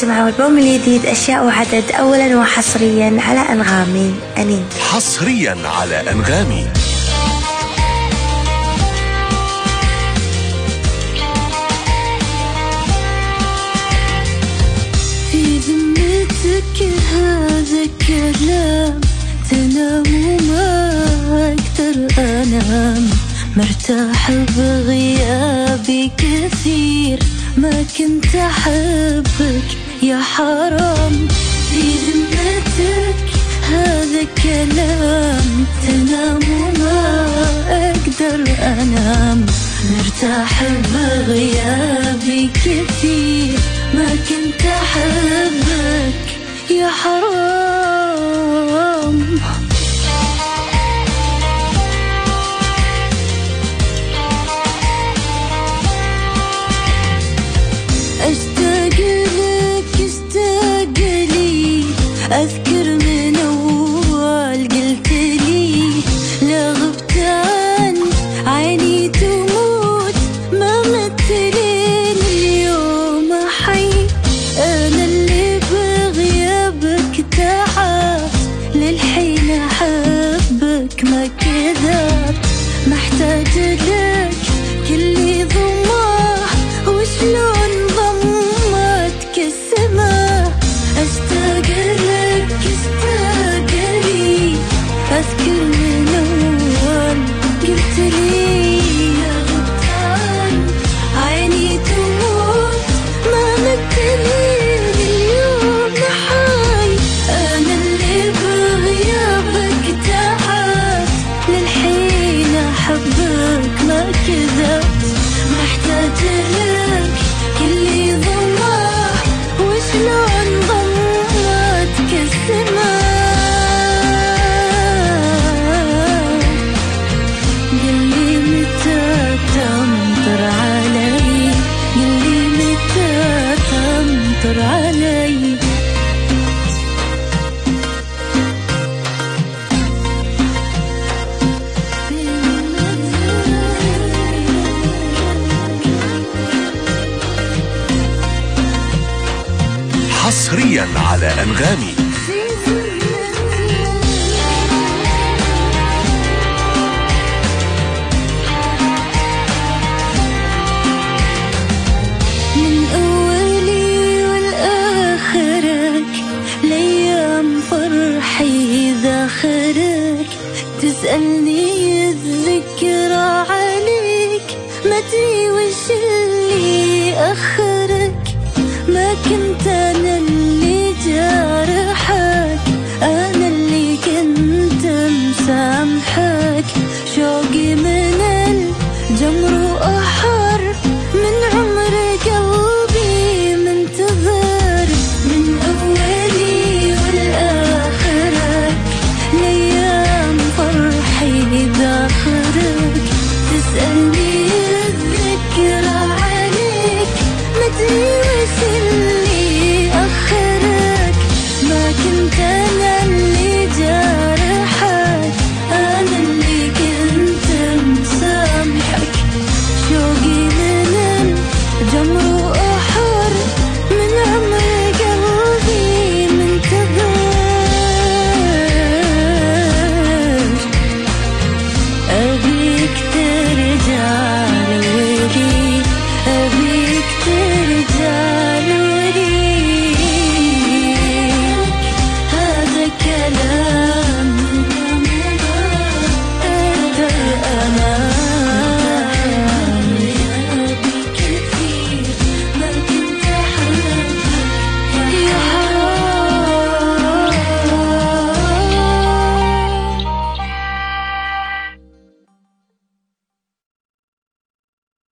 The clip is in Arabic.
تسمعوا البوم الجديد أشياء وعدد أولا وحصريا على أنغامي. أنين حصريا على أنغامي. في ذمتك هذا كلام تنام وما أقدر أنام، مرتاح بغيابي كثير، ما كنت أحبك يا حرام. في ذمتك هذا كلام تنام وما أقدر أنام، مرتاح بغيابي كثير، ما كنت أحبك يا حرام. أشتاق لك اشتاق لي، أذكر من أول قلت لي لا غبت عن عيني تموت، ما مثلين اليوم حي. أنا اللي بغيابك تعب، للحين أحبك ما كذاب، محتاج لك كل ضماه وشلون ضمتك السما. أشتاق لك اشتاق لي، أذكر من أول قلت لي يا غبت عن عيني تموت، ما مثلين اليوم حي. أنا اللي بغيابك تعبت، للحين أحبك ما كذبت، محتاج لك كل ضماه وشلون ضمتك السما. قلي متى تمطر علي، قلي متى تمطر علي. حصريا على أنغامي. من أولي والآخرك، لأيام فرحي ذاخرك، تسألني الذكرى عليك، ما أدري وش اللي أخرك، ما كنت